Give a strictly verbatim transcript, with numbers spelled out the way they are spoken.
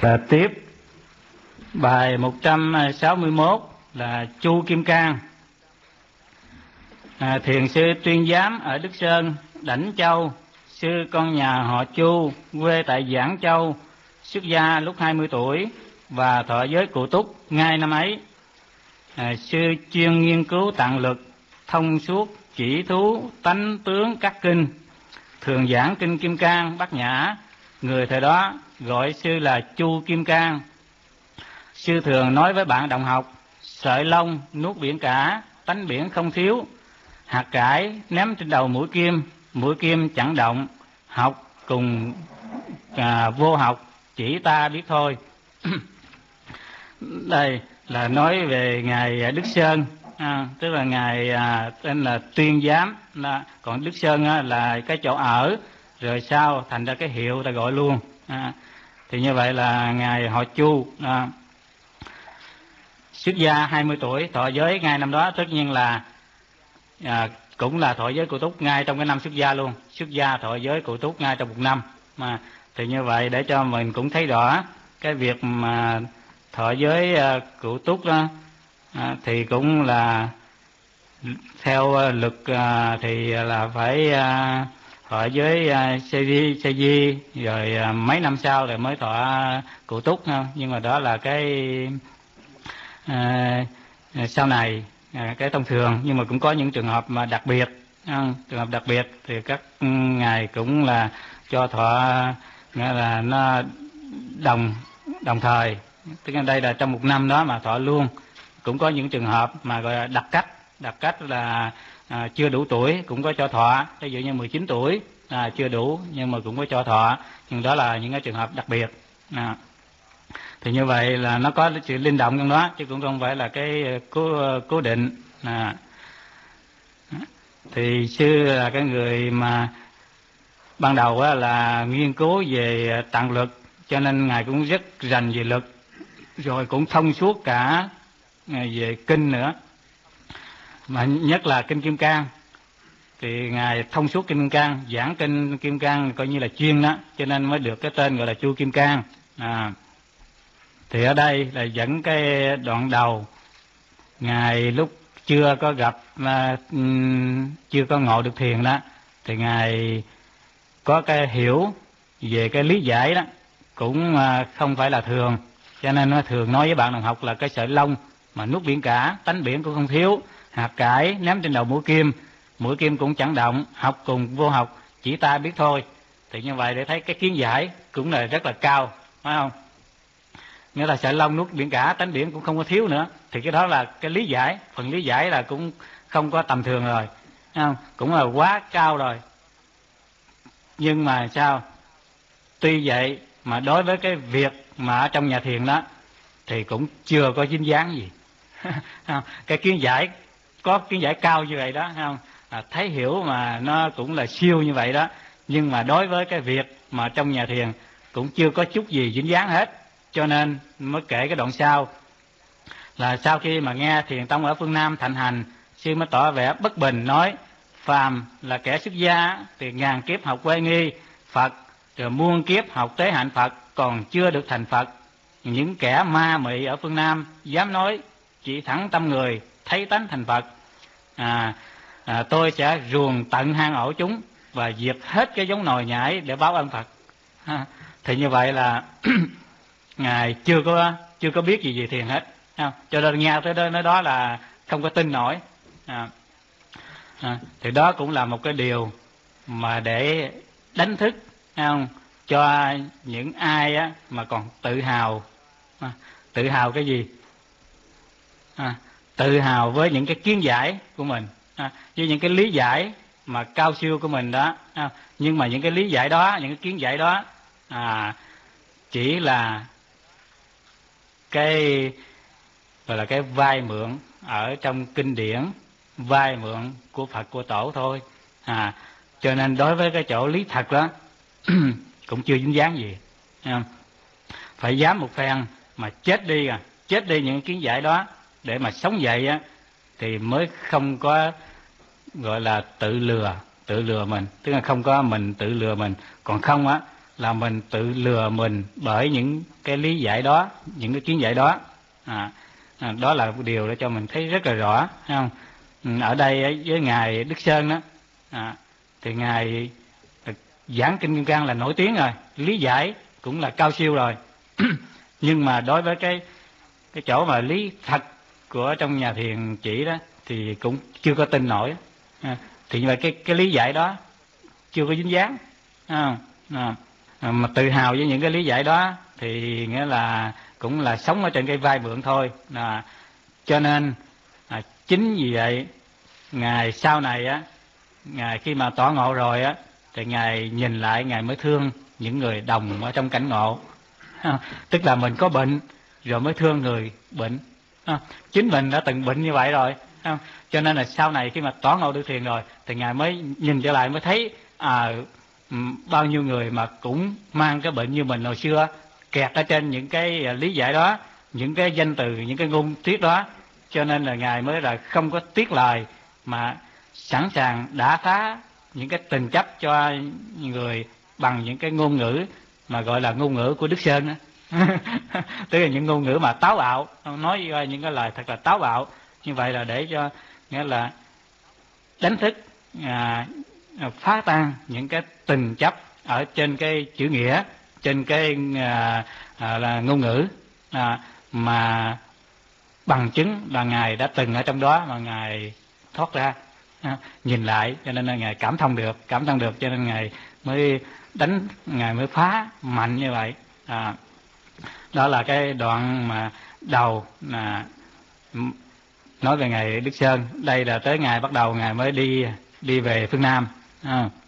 Và tiếp bài một trăm sáu mươi mốt là Chu Kim Cang. À, thiền sư Tuyên Giám ở Đức Sơn, Đảnh Châu, sư con nhà họ Chu, quê tại Giảng Châu, xuất gia lúc hai mươi tuổi và thọ giới Cụ Túc ngay năm ấy. À, sư chuyên nghiên cứu tạng lực, thông suốt, chỉ thú, tánh tướng các kinh, thường giảng kinh Kim Cang, Bát Nhã. Người thời đó gọi sư là Chu Kim Cang. Sư thường nói với bạn đồng học: sợi lông nuốt biển cả, tánh biển không thiếu. Hạt cải ném trên đầu mũi kim, mũi kim chẳng động. Học cùng à, vô học, chỉ ta biết thôi. Đây là nói về ngài Đức Sơn, à, tức là ngài à, tên là Tuyên Giám. À, còn Đức Sơn á, là cái chỗ ở, rồi sau thành ra cái hiệu ta gọi luôn. À, thì như vậy là ngài họ Chu. À, xuất gia hai mươi tuổi, thọ giới ngay năm đó. Tất nhiên là à, cũng là thọ giới Cụ Túc ngay trong cái năm xuất gia luôn. Xuất gia thọ giới Cụ Túc ngay trong một năm. Mà thì như vậy để cho mình cũng thấy rõ cái việc mà thọ giới uh, Cụ Túc đó, à, thì cũng là theo uh, luật uh, thì là phải uh, thọ giới uh, Sê Di, Sê Di rồi uh, mấy năm sau rồi mới thọ uh, Cụ Túc ha. Nhưng mà đó là cái uh, sau này uh, cái thông thường. Nhưng mà cũng có những trường hợp mà đặc biệt, uh, trường hợp đặc biệt thì các ngài cũng là cho thọ, nghĩa là nó đồng đồng thời, tức là đây là trong một năm đó mà thọ luôn. Cũng có những trường hợp mà gọi là đặc cách, đặc cách là à, chưa đủ tuổi cũng có cho thọ, ví dụ như mười chín tuổi à, chưa đủ nhưng mà cũng có cho thọ, nhưng đó là những cái trường hợp đặc biệt. À, thì như vậy là nó có sự linh động trong đó chứ cũng không phải là cái cố cố định. À, thì sư là cái người mà ban đầu á, là nghiên cứu về tạng lực, cho nên ngài cũng rất rành về lực, rồi cũng thông suốt cả về kinh nữa, mà nhất là kinh Kim Cang. Thì ngài thông suốt kinh Kim Cang, giảng kinh Kim Cang coi như là chuyên đó, cho nên mới được cái tên gọi là Chu Kim Cang. À, thì ở đây là dẫn cái đoạn đầu, ngài lúc chưa có gặp, mà, chưa có ngộ được thiền đó, thì ngài có cái hiểu về cái lý giải đó cũng không phải là thường, cho nên nó thường nói với bạn đồng học là cái sợi lông mà nuốt biển cả, tánh biển cũng không thiếu. Hạt cải ném trên đầu mũi kim, mũi kim cũng chẳng động. Học cùng vô học, chỉ ta biết thôi. Thì như vậy để thấy cái kiến giải cũng là rất là cao, phải không? Nghĩa là sợi lông nuốt biển cả, tánh biển cũng không có thiếu nữa. Thì cái đó là cái lý giải, phần lý giải là cũng không có tầm thường rồi, phải không? Cũng là quá cao rồi. Nhưng mà sao? Tuy vậy mà đối với cái việc mà ở trong nhà thiền đó thì cũng chưa có dính dáng gì. Cái kiến giải có kiến giải cao như vậy đó, không? À, thấy hiểu mà nó cũng là siêu như vậy đó, nhưng mà đối với cái việc mà trong nhà thiền cũng chưa có chút gì dính dáng hết. Cho nên mới kể cái đoạn sau là sau khi mà nghe thiền tông ở phương Nam thạnh hành, sư mới tỏ vẻ bất bình, nói: phàm là kẻ xuất gia thì ngàn kiếp học quê nghi Phật, rồi muôn kiếp học tế hạnh Phật, còn chưa được thành Phật. Những kẻ ma mị ở phương Nam dám nói chỉ thẳng tâm người, thấy tánh thành Phật. À, à, tôi sẽ ruồng tận hang ổ chúng và diệt hết cái giống nồi nhãi để báo ân Phật. À, thì như vậy là ngài chưa có chưa có biết gì về thiền hết, à, cho nên nghe tới đó, nói đó là không có tin nổi. À, à, thì đó cũng là một cái điều mà để đánh thức, không, cho những ai á, mà còn tự hào. À, tự hào cái gì? À, tự hào với những cái kiến giải của mình, à, với những cái lý giải mà cao siêu của mình đó. À, nhưng mà những cái lý giải đó, những cái kiến giải đó à, chỉ là cái gọi là cái vai mượn ở trong kinh điển, vai mượn của Phật của Tổ thôi. À, cho nên đối với cái chỗ lý thật đó cũng chưa dính dáng gì. À, phải dám một phen mà chết đi, à chết đi những kiến giải đó để mà sống dậy á, thì mới không có gọi là tự lừa tự lừa mình, tức là không có mình tự lừa mình. Còn không á là mình tự lừa mình bởi những cái lý giải đó, những cái kiến giải đó. À, à, đó là điều để cho mình thấy rất là rõ, thấy không? Ở đây với ngài Đức Sơn đó, à, thì ngài giảng kinh Kim Cang là nổi tiếng rồi, lý giải cũng là cao siêu rồi. Nhưng mà đối với cái cái chỗ mà lý thật của trong nhà thiền chỉ đó thì cũng chưa có tin nổi. À, thì như vậy cái cái lý giải đó chưa có dính dáng, à, à, mà tự hào với những cái lý giải đó thì nghĩa là cũng là sống ở trên cái vai mượn thôi. À, cho nên à, chính vì vậy ngài sau này á, ngài khi mà tỏ ngộ rồi á, thì ngài nhìn lại ngài mới thương những người đồng ở trong cảnh ngộ. À, tức là mình có bệnh rồi mới thương người bệnh. À, chính mình đã từng bệnh như vậy rồi. À, cho nên là sau này khi mà tỏ ngộ được thiền rồi thì ngài mới nhìn trở lại mới thấy à, bao nhiêu người mà cũng mang cái bệnh như mình hồi xưa, kẹt ở trên những cái lý giải đó, những cái danh từ, những cái ngôn thuyết đó. Cho nên là ngài mới là không có tiếc lời mà sẵn sàng đả phá những cái tình chấp cho người bằng những cái ngôn ngữ mà gọi là ngôn ngữ của Đức Sơn đó. Tức là những ngôn ngữ mà táo bạo, nói những cái lời thật là táo bạo như vậy là để cho nghĩa là đánh thức, à, phá tan những cái tình chấp ở trên cái chữ nghĩa, trên cái à, à, là ngôn ngữ, à, mà bằng chứng là ngài đã từng ở trong đó mà ngài thoát ra. À, nhìn lại cho nên là ngài cảm thông được, cảm thông được cho nên ngài mới đánh, ngài mới phá mạnh như vậy. À, đó là cái đoạn mà đầu là nói về ngài Đức Sơn. Đây là tới ngài bắt đầu ngài mới đi đi về phương Nam. À,